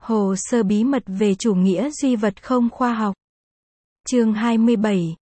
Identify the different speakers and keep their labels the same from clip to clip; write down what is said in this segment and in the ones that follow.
Speaker 1: Hồ sơ bí mật về chủ nghĩa duy vật không khoa học. Chương 27,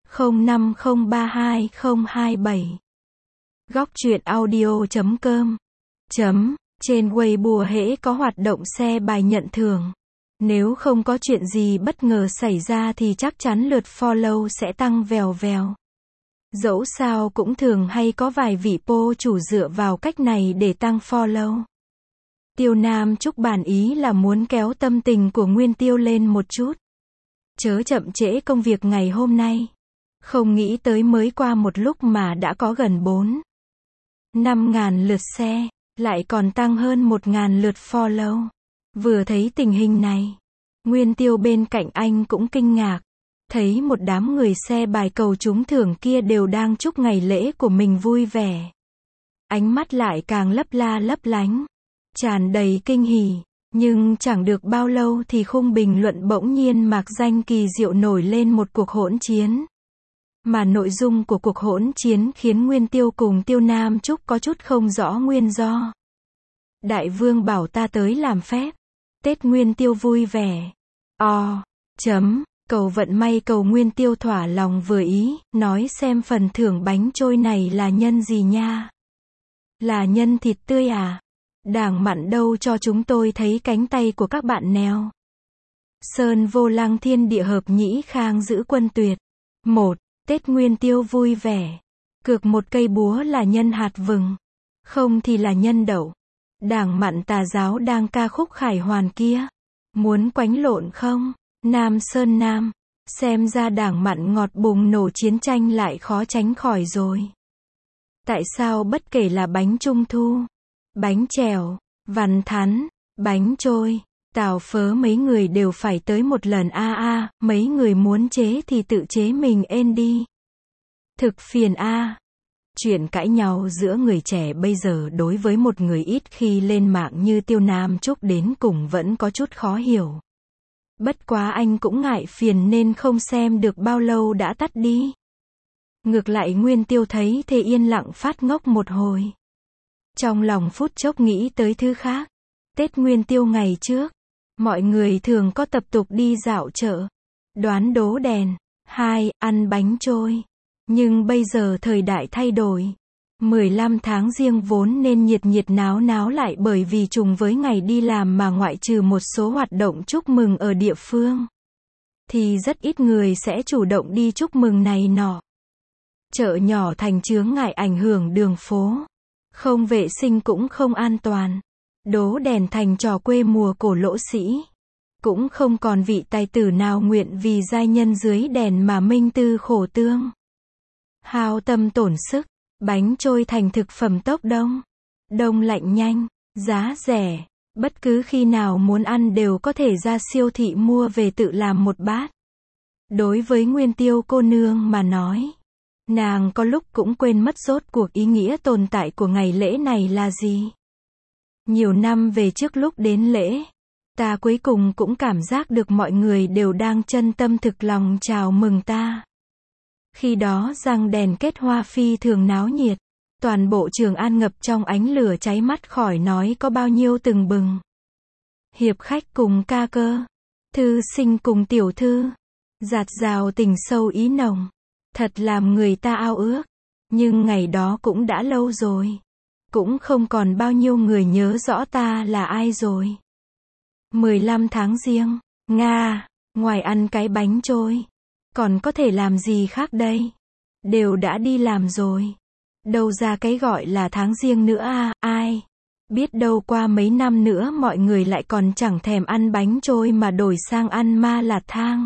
Speaker 1: 05032027. Góc truyện audio.com. Trên Weibo hễ có hoạt động share bài nhận thưởng. Nếu không có chuyện gì bất ngờ xảy ra thì chắc chắn lượt follow sẽ tăng vèo vèo. Dẫu sao cũng thường hay có vài vị po chủ dựa vào cách này để tăng follow. Tiêu Nam Trúc bản ý là muốn kéo tâm tình của Nguyên Tiêu lên một chút. Chớ chậm trễ công việc ngày hôm nay. Không nghĩ tới mới qua một lúc mà đã có gần 4-5 ngàn lượt share, lại còn tăng hơn 1.000 lượt follow. Vừa thấy tình hình này, Nguyên Tiêu bên cạnh anh cũng kinh ngạc. Thấy một đám người share bài cầu trúng thưởng kia đều đang chúc ngày lễ của mình vui vẻ. Ánh mắt lại càng lấp la lấp lánh, tràn đầy kinh hỉ. Nhưng chẳng được bao lâu thì khung bình luận bỗng nhiên mạc danh kỳ diệu nổi lên một cuộc hỗn chiến. Mà nội dung của cuộc hỗn chiến khiến Nguyên Tiêu cùng Tiêu Nam Trúc có chút không rõ nguyên do. Đại vương bảo ta tới làm phép. Tết Nguyên Tiêu vui vẻ. Cầu vận may cầu Nguyên Tiêu thỏa lòng vừa ý, nói xem phần thưởng bánh trôi này là nhân gì nha. Là nhân thịt tươi à? Đảng mặn đâu cho chúng tôi thấy cánh tay của các bạn nèo. Sơn vô lăng thiên địa hợp nhĩ khang giữ quân tuyệt. 1. Tết Nguyên Tiêu vui vẻ. Cược một cây búa là nhân hạt vừng. Không thì là nhân đậu. Đảng mặn tà giáo đang ca khúc khải hoàn kia. Muốn quánh lộn không? Nam Sơn Nam. Xem ra đảng mặn ngọt bùng nổ chiến tranh lại khó tránh khỏi rồi. Tại sao bất kể là bánh trung thu, bánh chèo, vằn thắn, bánh trôi, tàu phớ mấy người đều phải tới một lần mấy người muốn chế thì tự chế mình ên đi. Thực phiền Chuyện cãi nhau giữa người trẻ bây giờ đối với một người ít khi lên mạng như Tiêu Nam Trúc đến cùng vẫn có chút khó hiểu. Bất quá anh cũng ngại phiền nên không xem được bao lâu đã tắt đi. Ngược lại Nguyên Tiêu thấy thế yên lặng phát ngốc một hồi. Trong lòng phút chốc nghĩ tới thứ khác. Tết Nguyên Tiêu ngày trước, mọi người thường có tập tục đi dạo chợ, đoán đố đèn, ăn bánh trôi. Nhưng bây giờ thời đại thay đổi. 15 tháng Giêng vốn nên nhiệt nhiệt náo náo lại bởi vì trùng với ngày đi làm mà ngoại trừ một số hoạt động chúc mừng ở địa phương, thì rất ít người sẽ chủ động đi chúc mừng này nọ. Chợ nhỏ thành chướng ngại ảnh hưởng đường phố. Không vệ sinh cũng không an toàn. Đố đèn thành trò quê mùa cổ lỗ sĩ. Cũng không còn vị tài tử nào nguyện vì giai nhân dưới đèn mà minh tư khổ tương, hao tâm tổn sức. Bánh trôi thành thực phẩm tốc đông. Đông lạnh nhanh, giá rẻ. Bất cứ khi nào muốn ăn đều có thể ra siêu thị mua về tự làm một bát. Đối với Nguyên Tiêu cô nương mà nói, nàng có lúc cũng quên mất rốt cuộc ý nghĩa tồn tại của ngày lễ này là gì. Nhiều năm về trước lúc đến lễ, ta cuối cùng cũng cảm giác được mọi người đều đang chân tâm thực lòng chào mừng ta. Khi đó răng đèn kết hoa phi thường náo nhiệt. Toàn bộ Trường An ngập trong ánh lửa cháy mắt khỏi nói có bao nhiêu từng bừng. Hiệp khách cùng ca cơ, thư sinh cùng tiểu thư, dạt dào tình sâu ý nồng. Thật làm người ta ao ước. Nhưng ngày đó cũng đã lâu rồi. Cũng không còn bao nhiêu người nhớ rõ ta là ai rồi. 15 tháng Giêng, ngoài ăn cái bánh trôi, còn có thể làm gì khác đây? Đều đã đi làm rồi. Đâu ra cái gọi là tháng Giêng nữa ai biết đâu qua mấy năm nữa mọi người lại còn chẳng thèm ăn bánh trôi mà đổi sang ăn ma lạt thang.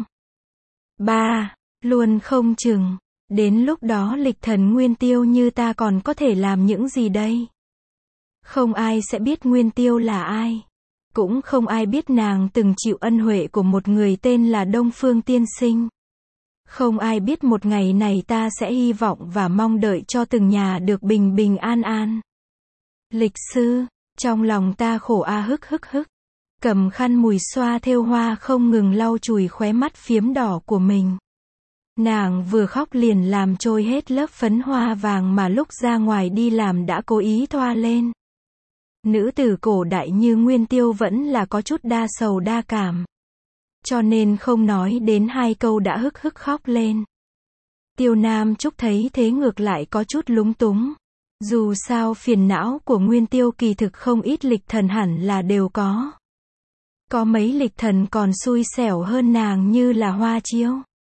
Speaker 1: Luôn không chừng. Đến lúc đó lịch thần Nguyên Tiêu như ta còn có thể làm những gì đây? Không ai sẽ biết Nguyên Tiêu là ai. Cũng không ai biết nàng từng chịu ân huệ của một người tên là Đông Phương Tiên Sinh. Không ai biết một ngày này ta sẽ hy vọng và mong đợi cho từng nhà được bình bình an an. Lịch sư, trong lòng ta khổ hức. Cầm khăn mùi xoa thêu hoa không ngừng lau chùi khóe mắt phiếm đỏ của mình. Nàng vừa khóc liền làm trôi hết lớp phấn hoa vàng mà lúc ra ngoài đi làm đã cố ý thoa lên. Nữ tử cổ đại như Nguyên Tiêu vẫn là có chút đa sầu đa cảm. Cho nên không nói đến 2 câu đã hức hức khóc lên. Tiêu Nam Trúc thấy thế ngược lại có chút lúng túng. Dù sao phiền não của Nguyên Tiêu kỳ thực không ít lịch thần hẳn là đều có. Có mấy lịch thần còn xui xẻo hơn nàng như là Hoa Chiêu.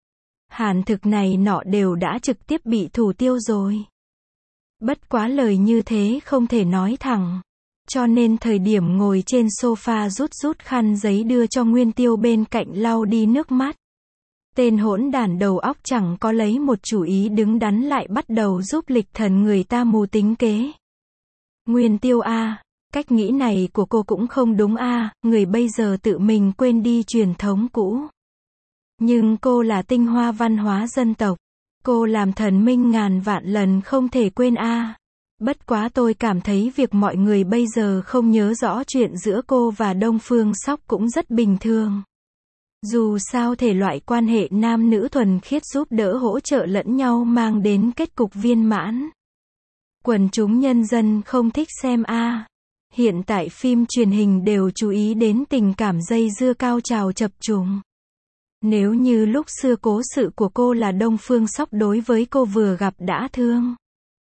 Speaker 1: Hàn Thực này nọ đều đã trực tiếp bị thủ tiêu rồi. Bất quá lời như thế không thể nói thẳng. Cho nên thời điểm ngồi trên sofa rút khăn giấy đưa cho Nguyên Tiêu bên cạnh lau đi nước mắt. Tên hỗn đản đầu óc chẳng có lấy một chủ ý đứng đắn lại bắt đầu giúp lịch thần người ta mù tính kế. Nguyên Tiêu a, cách nghĩ này của cô cũng không đúng a, người bây giờ tự mình quên đi truyền thống cũ. Nhưng cô là tinh hoa văn hóa dân tộc. Cô làm thần minh ngàn vạn lần không thể quên a. Bất quá tôi cảm thấy việc mọi người bây giờ không nhớ rõ chuyện giữa cô và Đông Phương Sóc cũng rất bình thường. Dù sao thể loại quan hệ nam nữ thuần khiết giúp đỡ hỗ trợ lẫn nhau mang đến kết cục viên mãn. Quần chúng nhân dân không thích xem a. Hiện tại phim truyền hình đều chú ý đến tình cảm dây dưa cao trào chập trùng. Nếu như lúc xưa cố sự của cô là Đông Phương Sóc đối với cô vừa gặp đã thương.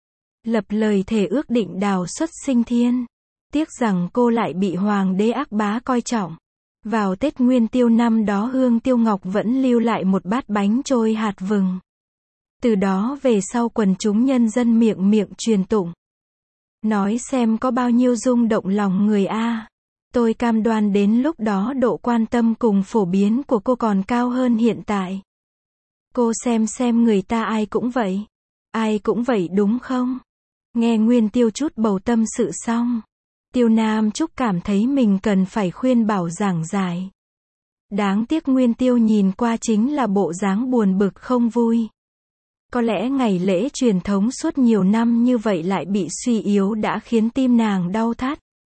Speaker 1: Lập lời thề ước định đào xuất sinh thiên. Tiếc rằng cô lại bị hoàng đế ác bá coi trọng. Vào Tết Nguyên Tiêu năm đó Hương Tiêu Ngọc vẫn lưu lại một bát bánh trôi hạt vừng. Từ đó về sau quần chúng nhân dân miệng truyền tụng. Nói xem có bao nhiêu rung động lòng người a. Tôi cam đoan đến lúc đó độ quan tâm cùng phổ biến của cô còn cao hơn hiện tại. Cô xem người ta ai cũng vậy. Ai cũng vậy đúng không? Nghe Nguyên Tiêu chút bầu tâm sự xong. Tiêu Nam Trúc cảm thấy mình cần phải khuyên bảo giảng giải. Đáng tiếc Nguyên Tiêu nhìn qua chính là bộ dáng buồn bực không vui. Có lẽ ngày lễ truyền thống suốt nhiều năm như vậy lại bị suy yếu đã khiến tim nàng đau thắt.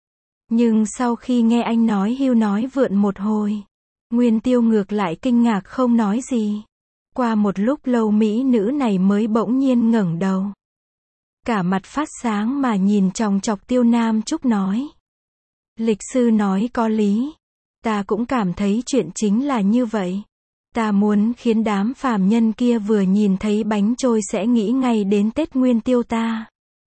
Speaker 1: Nhưng sau khi nghe anh nói hưu nói vượn một hồi, Nguyên Tiêu ngược lại kinh ngạc không nói gì. Qua một lúc lâu mỹ nữ này mới bỗng nhiên ngẩng đầu. Cả mặt phát sáng mà nhìn chòng chọc Tiêu Nam Trúc nói. Lịch sư nói có lý. Ta cũng cảm thấy chuyện chính là như vậy. Ta muốn khiến đám phàm nhân kia vừa nhìn thấy bánh trôi sẽ nghĩ ngay đến Tết Nguyên Tiêu ta.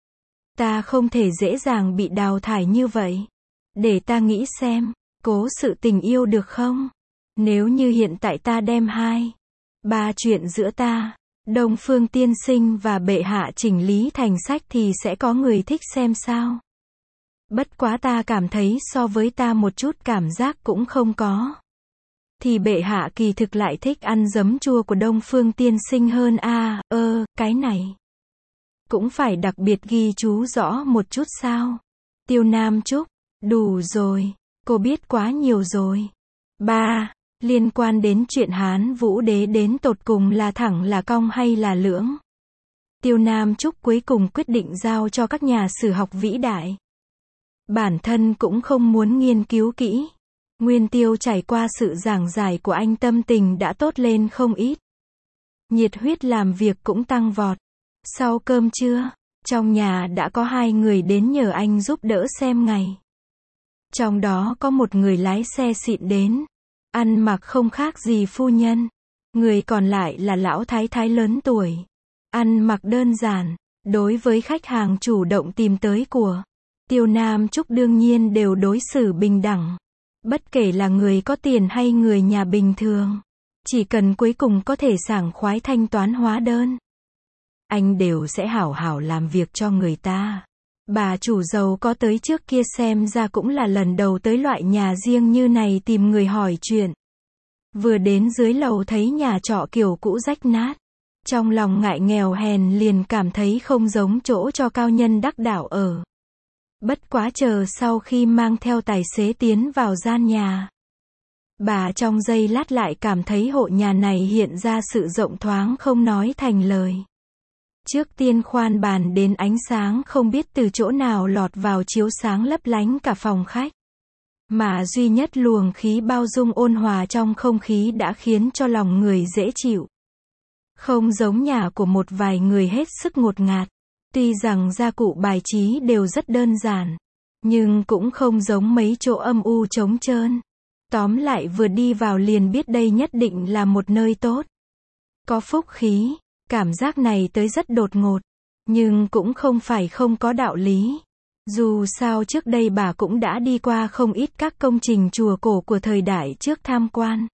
Speaker 1: Ta không thể dễ dàng bị đào thải như vậy. Để ta nghĩ xem, cố sự tình yêu được không? Nếu như hiện tại ta đem 2, 3 chuyện giữa ta, Đông Phương tiên sinh và bệ hạ chỉnh lý thành sách thì sẽ có người thích xem sao? Bất quá ta cảm thấy so với ta một chút cảm giác cũng không có. Thì bệ hạ kỳ thực lại thích ăn giấm chua của Đông Phương tiên sinh hơn a. Cái này cũng phải đặc biệt ghi chú rõ một chút sao? Tiêu Nam Trúc, đủ rồi, cô biết quá nhiều rồi. 3. Liên quan đến chuyện Hán Vũ Đế đến tột cùng là thẳng là cong hay là lưỡng? Tiêu Nam Trúc cuối cùng quyết định giao cho các nhà sử học vĩ đại. Bản thân cũng không muốn nghiên cứu kỹ. Nguyên Tiêu trải qua sự giảng giải của anh tâm tình đã tốt lên không ít. Nhiệt huyết làm việc cũng tăng vọt. Sau cơm trưa, trong nhà đã có 2 người đến nhờ anh giúp đỡ xem ngày. Trong đó có một người lái xe xịn đến. Ăn mặc không khác gì phu nhân. Người còn lại là lão thái thái lớn tuổi. Ăn mặc đơn giản. Đối với khách hàng chủ động tìm tới của Tiêu Nam Trúc đương nhiên đều đối xử bình đẳng. Bất kể là người có tiền hay người nhà bình thường. Chỉ cần cuối cùng có thể sảng khoái thanh toán hóa đơn. Anh đều sẽ hảo hảo làm việc cho người ta. Bà chủ giàu có tới trước kia xem ra cũng là lần đầu tới loại nhà riêng như này tìm người hỏi chuyện. Vừa đến dưới lầu thấy nhà trọ kiểu cũ rách nát. Trong lòng ngại nghèo hèn liền cảm thấy không giống chỗ cho cao nhân đắc đạo ở. Bất quá chờ sau khi mang theo tài xế tiến vào gian nhà. Bà trong giây lát lại cảm thấy hộ nhà này hiện ra sự rộng thoáng không nói thành lời. Trước tiên khoan bàn đến ánh sáng không biết từ chỗ nào lọt vào chiếu sáng lấp lánh cả phòng khách. Mà duy nhất luồng khí bao dung ôn hòa trong không khí đã khiến cho lòng người dễ chịu. Không giống nhà của một vài người hết sức ngột ngạt. Tuy rằng gia cụ bài trí đều rất đơn giản. nhưng cũng không giống mấy chỗ âm u trống trơn. Tóm lại vừa đi vào liền biết đây nhất định là một nơi tốt. Có phúc khí, cảm giác này tới rất đột ngột, nhưng cũng không phải không có đạo lý. Dù sao trước đây bà cũng đã đi qua không ít các công trình chùa cổ của thời đại trước tham quan.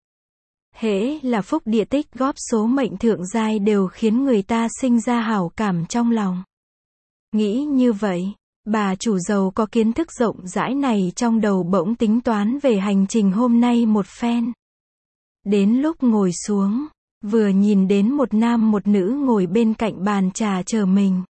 Speaker 1: Hễ là phúc địa tích góp số mệnh thượng giai đều khiến người ta sinh ra hảo cảm trong lòng. Nghĩ như vậy, bà chủ giàu có kiến thức rộng rãi này trong đầu bỗng tính toán về hành trình hôm nay một phen. Đến lúc ngồi xuống, vừa nhìn đến một nam một nữ ngồi bên cạnh bàn trà chờ mình.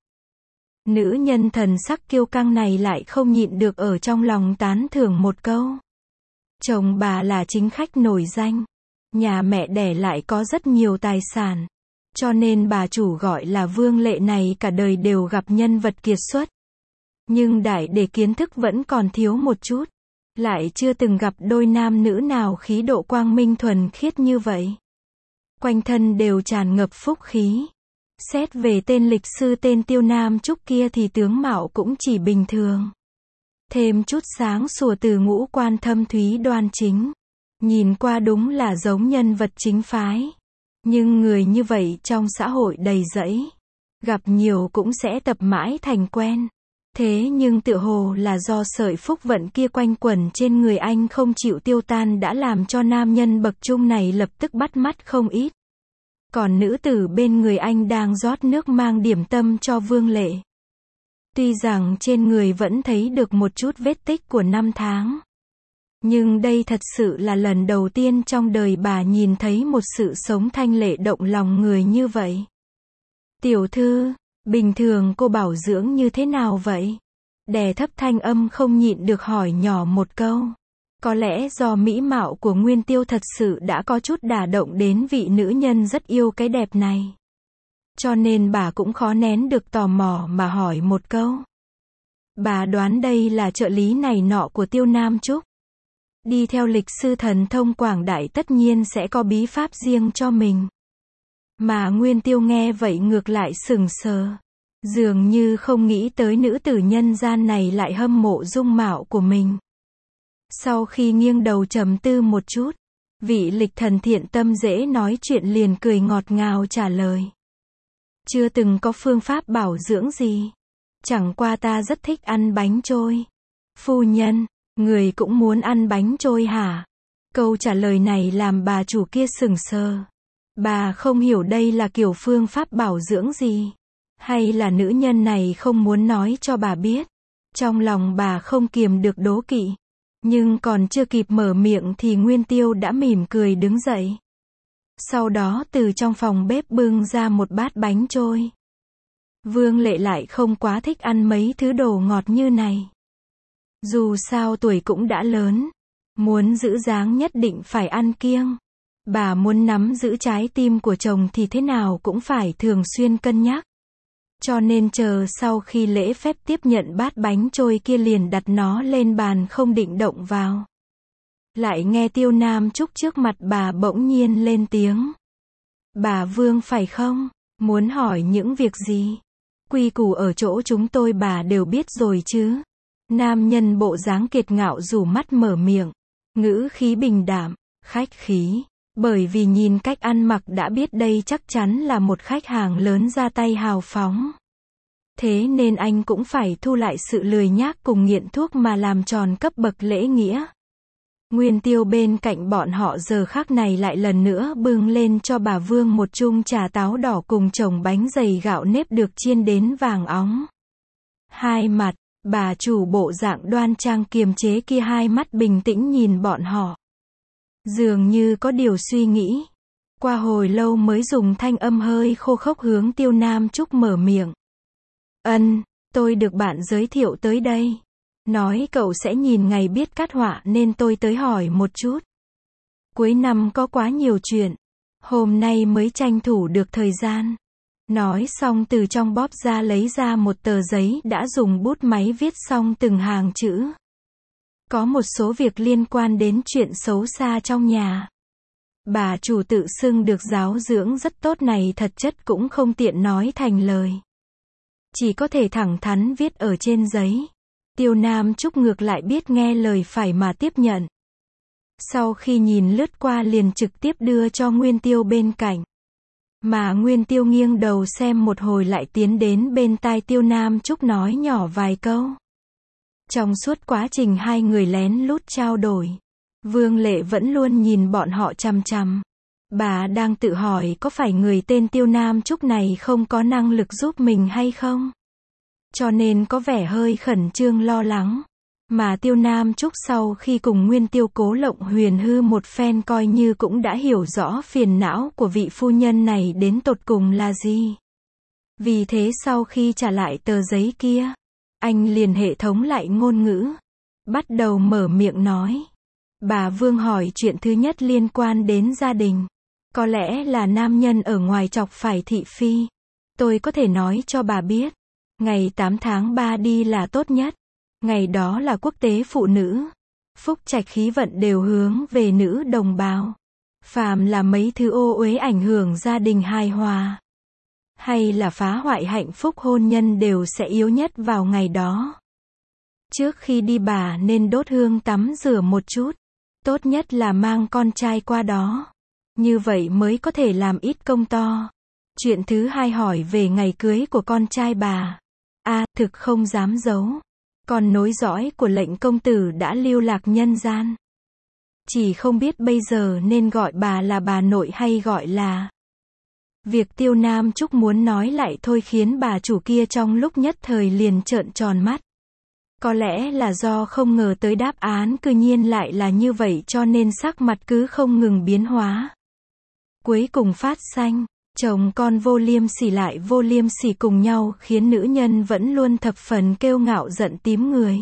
Speaker 1: Nữ nhân thần sắc kiêu căng này lại không nhịn được ở trong lòng tán thưởng một câu. Chồng bà là chính khách nổi danh. Nhà mẹ đẻ lại có rất nhiều tài sản. Cho nên bà chủ gọi là Vương Lệ này cả đời đều gặp nhân vật kiệt xuất. Nhưng đại để kiến thức vẫn còn thiếu một chút. Lại chưa từng gặp đôi nam nữ nào khí độ quang minh thuần khiết như vậy. Quanh thân đều tràn ngập phúc khí. Xét về tên lịch sư tên Tiêu Nam Trúc kia thì tướng mạo cũng chỉ bình thường. Thêm chút sáng sủa từ ngũ quan thâm thúy đoan chính. Nhìn qua đúng là giống nhân vật chính phái. Nhưng người như vậy trong xã hội đầy rẫy. Gặp nhiều cũng sẽ tập mãi thành quen. Thế nhưng tựa hồ là do sợi phúc vận kia quanh quẩn trên người anh không chịu tiêu tan đã làm cho nam nhân bậc trung này lập tức bắt mắt không ít. Còn nữ tử bên người anh đang rót nước mang điểm tâm cho Vương Lệ. Tuy rằng trên người vẫn thấy được một chút vết tích của năm tháng. Nhưng đây thật sự là lần đầu tiên trong đời bà nhìn thấy một sự sống thanh lệ động lòng người như vậy. Tiểu thư, bình thường cô bảo dưỡng như thế nào vậy? Đè thấp thanh âm không nhịn được hỏi nhỏ một câu. Có lẽ do mỹ mạo của Nguyên Tiêu thật sự đã có chút đả động đến vị nữ nhân rất yêu cái đẹp này. Cho nên bà cũng khó nén được tò mò mà hỏi một câu. Bà đoán đây là trợ lý này nọ của Tiêu Nam Trúc. Đi theo lịch sư thần thông quảng đại tất nhiên sẽ có bí pháp riêng cho mình. Mà Nguyên Tiêu nghe vậy ngược lại sững sờ. Dường như không nghĩ tới nữ tử nhân gian này lại hâm mộ dung mạo của mình. Sau khi nghiêng đầu trầm tư một chút, vị lịch thần thiện tâm dễ nói chuyện liền cười ngọt ngào trả lời. Chưa từng có phương pháp bảo dưỡng gì. Chẳng qua ta rất thích ăn bánh trôi. Phu nhân, người cũng muốn ăn bánh trôi hả? Câu trả lời này làm bà chủ kia sững sờ. Bà không hiểu đây là kiểu phương pháp bảo dưỡng gì. Hay là nữ nhân này không muốn nói cho bà biết. Trong lòng bà không kiềm được đố kỵ. Nhưng còn chưa kịp mở miệng thì Nguyên Tiêu đã mỉm cười đứng dậy. Sau đó từ trong phòng bếp bưng ra một bát bánh trôi. Vương Lệ lại không quá thích ăn mấy thứ đồ ngọt như này. Dù sao tuổi cũng đã lớn. Muốn giữ dáng nhất định phải ăn kiêng. Bà muốn nắm giữ trái tim của chồng thì thế nào cũng phải thường xuyên cân nhắc. Cho nên chờ sau khi lễ phép tiếp nhận bát bánh trôi kia liền đặt nó lên bàn không định động vào. Lại nghe Tiêu Nam Trúc trước mặt bà bỗng nhiên lên tiếng. Bà Vương phải không? Muốn hỏi những việc gì? Quy củ ở chỗ chúng tôi bà đều biết rồi chứ. Nam nhân bộ dáng kiệt ngạo rủ mắt mở miệng. Ngữ khí bình đạm, khách khí. Bởi vì nhìn cách ăn mặc đã biết đây chắc chắn là một khách hàng lớn ra tay hào phóng. Thế nên anh cũng phải thu lại sự lười nhác cùng nghiện thuốc mà làm tròn cấp bậc lễ nghĩa. Nguyên Tiêu bên cạnh bọn họ giờ khắc này lại lần nữa bưng lên cho bà Vương một chung trà táo đỏ cùng chồng bánh dày gạo nếp được chiên đến vàng óng. Hai mặt, bà chủ bộ dạng đoan trang kiềm chế kia hai mắt bình tĩnh nhìn bọn họ. Dường như có điều suy nghĩ. Qua hồi lâu mới dùng thanh âm hơi khô khốc hướng Tiêu Nam Trúc mở miệng. Tôi được bạn giới thiệu tới đây. Nói cậu sẽ nhìn ngày biết cát họa nên tôi tới hỏi một chút. Cuối năm có quá nhiều chuyện. Hôm nay mới tranh thủ được thời gian. Nói xong từ trong bóp ra lấy ra một tờ giấy đã dùng bút máy viết xong từng hàng chữ. Có một số việc liên quan đến chuyện xấu xa trong nhà. Bà chủ tự xưng được giáo dưỡng rất tốt này thật chất cũng không tiện nói thành lời. Chỉ có thể thẳng thắn viết ở trên giấy. Tiêu Nam Trúc ngược lại biết nghe lời phải mà tiếp nhận. Sau khi nhìn lướt qua liền trực tiếp đưa cho Nguyên Tiêu bên cạnh. Mà Nguyên Tiêu nghiêng đầu xem một hồi lại tiến đến bên tai Tiêu Nam Trúc nói nhỏ vài câu. Trong suốt quá trình hai người lén lút trao đổi, Vương Lệ vẫn luôn nhìn bọn họ chằm chằm. Bà đang tự hỏi có phải người tên Tiêu Nam Trúc này không có năng lực giúp mình hay không? Cho nên có vẻ hơi khẩn trương lo lắng. Mà Tiêu Nam Trúc sau khi cùng Nguyên Tiêu Cố Lộng Huyền hư một phen coi như cũng đã hiểu rõ phiền não của vị phu nhân này đến tột cùng là gì. Vì thế sau khi trả lại tờ giấy kia, anh liền hệ thống lại ngôn ngữ. Bắt đầu mở miệng nói. Bà Vương hỏi chuyện thứ nhất liên quan đến gia đình. Có lẽ là nam nhân ở ngoài chọc phải thị phi. Tôi có thể nói cho bà biết. Ngày 8 tháng 3 đi là tốt nhất. Ngày đó là quốc tế phụ nữ. Phúc trạch khí vận đều hướng về nữ đồng bào. Phàm là mấy thứ ô uế ảnh hưởng gia đình hài hòa, hay là phá hoại hạnh phúc hôn nhân đều sẽ yếu nhất vào ngày đó. Trước khi đi bà nên đốt hương tắm rửa một chút. Tốt nhất là mang con trai qua đó. Như vậy mới có thể làm ít công to. Chuyện thứ hai hỏi về ngày cưới của con trai bà. Thực không dám giấu. Con nối dõi của lệnh công tử đã lưu lạc nhân gian. Chỉ không biết bây giờ nên gọi bà là bà nội hay gọi là. Việc Tiêu Nam Trúc muốn nói lại thôi khiến bà chủ kia trong lúc nhất thời liền trợn tròn mắt. Có lẽ là do không ngờ tới đáp án cư nhiên lại là như vậy cho nên sắc mặt cứ không ngừng biến hóa. Cuối cùng phát xanh, chồng con vô liêm sỉ lại vô liêm sỉ cùng nhau khiến nữ nhân vẫn luôn thập phần kiêu ngạo giận tím người.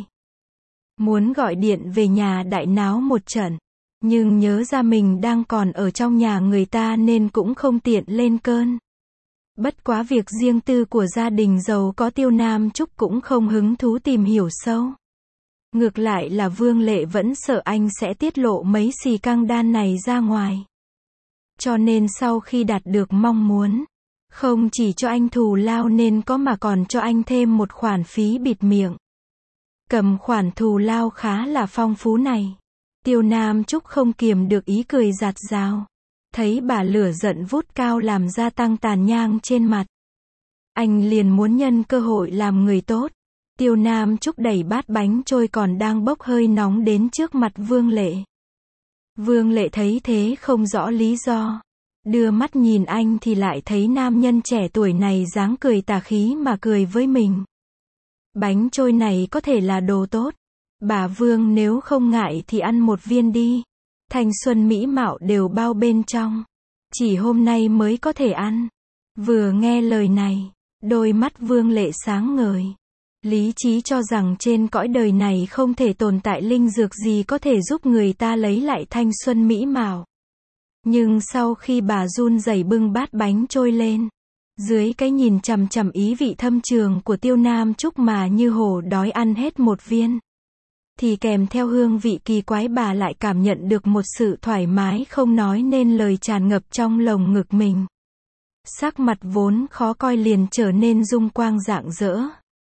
Speaker 1: Muốn gọi điện về nhà đại náo một trận, nhưng nhớ ra mình đang còn ở trong nhà người ta nên cũng không tiện lên cơn. Bất quá việc riêng tư của gia đình giàu có Tiêu Nam Trúc cũng không hứng thú tìm hiểu sâu. Ngược lại là Vương Lệ vẫn sợ anh sẽ tiết lộ mấy xì căng đan này ra ngoài. Cho nên sau khi đạt được mong muốn, không chỉ cho anh thù lao nên có mà còn cho anh thêm một khoản phí bịt miệng. Cầm khoản thù lao khá là phong phú này, Tiêu Nam Trúc không kiềm được ý cười giạt rào. Thấy bà lửa giận vút cao làm gia tăng tàn nhang trên mặt. Anh liền muốn nhân cơ hội làm người tốt. Tiêu Nam Trúc đẩy bát bánh trôi còn đang bốc hơi nóng đến trước mặt Vương Lệ. Vương Lệ thấy thế không rõ lý do. Đưa mắt nhìn anh thì lại thấy nam nhân trẻ tuổi này dáng cười tà khí mà cười với mình. Bánh trôi này có thể là đồ tốt. Bà Vương nếu không ngại thì ăn một viên đi. Thanh xuân mỹ mạo đều bao bên trong. Chỉ hôm nay mới có thể ăn. Vừa nghe lời này, đôi mắt Vương Lệ sáng ngời. Lý trí cho rằng trên cõi đời này không thể tồn tại linh dược gì có thể giúp người ta lấy lại thanh xuân mỹ mạo. Nhưng sau khi bà run rẩy bưng bát bánh trôi lên, dưới cái nhìn chằm chằm ý vị thâm trường của Tiêu Nam Trúc mà như hổ đói ăn hết một viên, thì kèm theo hương vị kỳ quái bà lại cảm nhận được một sự thoải mái không nói nên lời tràn ngập trong lồng ngực mình. Sắc mặt vốn khó coi liền trở nên dung quang rạng rỡ.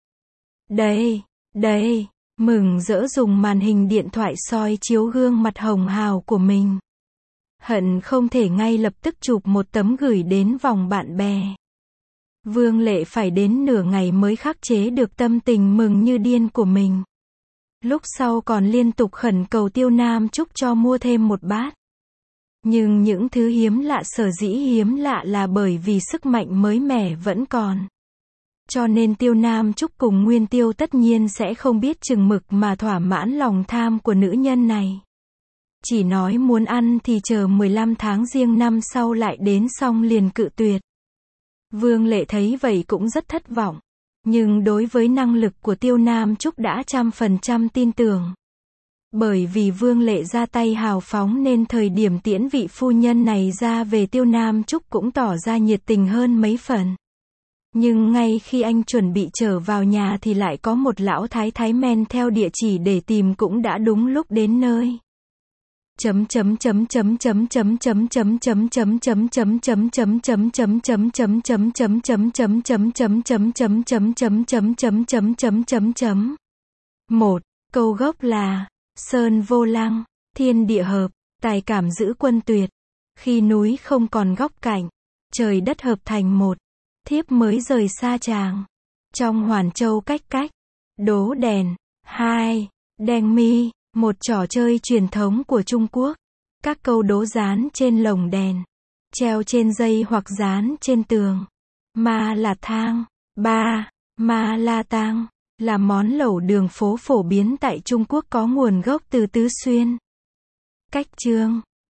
Speaker 1: Đây, mừng rỡ dùng màn hình điện thoại soi chiếu gương mặt hồng hào của mình. Hận không thể ngay lập tức chụp một tấm gửi đến vòng bạn bè. Vương Lệ phải đến nửa ngày mới khắc chế được tâm tình mừng như điên của mình. Lúc sau còn liên tục khẩn cầu Tiêu Nam Trúc cho mua thêm một bát. Nhưng những thứ hiếm lạ sở dĩ hiếm lạ là bởi vì sức mạnh mới mẻ vẫn còn. Cho nên Tiêu Nam Trúc cùng Nguyên Tiêu tất nhiên sẽ không biết chừng mực mà thỏa mãn lòng tham của nữ nhân này. Chỉ nói muốn ăn thì chờ 15 tháng Giêng năm sau lại đến xong liền cự tuyệt. Vương Lệ thấy vậy cũng rất thất vọng. Nhưng đối với năng lực của Tiêu Nam Trúc đã 100% tin tưởng. Bởi vì Vương Lệ ra tay hào phóng nên thời điểm tiễn vị phu nhân này ra về Tiêu Nam Trúc cũng tỏ ra nhiệt tình hơn mấy phần. Nhưng ngay khi anh chuẩn bị trở vào nhà thì lại có một lão thái thái men theo địa chỉ để tìm cũng đã đúng lúc đến nơi. 1. Câu gốc là sơn vô lăng, thiên địa hợp, tài cảm giữ quân tuyệt. Khi núi không còn góc cạnh, trời đất hợp thành một, thiếp mới rời xa chàng. Trong Hoàn Châu cách cách, đố đèn. 2. Đèn mi, một trò chơi truyền thống của Trung Quốc. Các câu đố dán trên lồng đèn, treo trên dây hoặc dán trên tường. Ma là thang. 3. Ma la tang là món lẩu đường phố phổ biến tại Trung Quốc có nguồn gốc từ Tứ Xuyên. Cách chương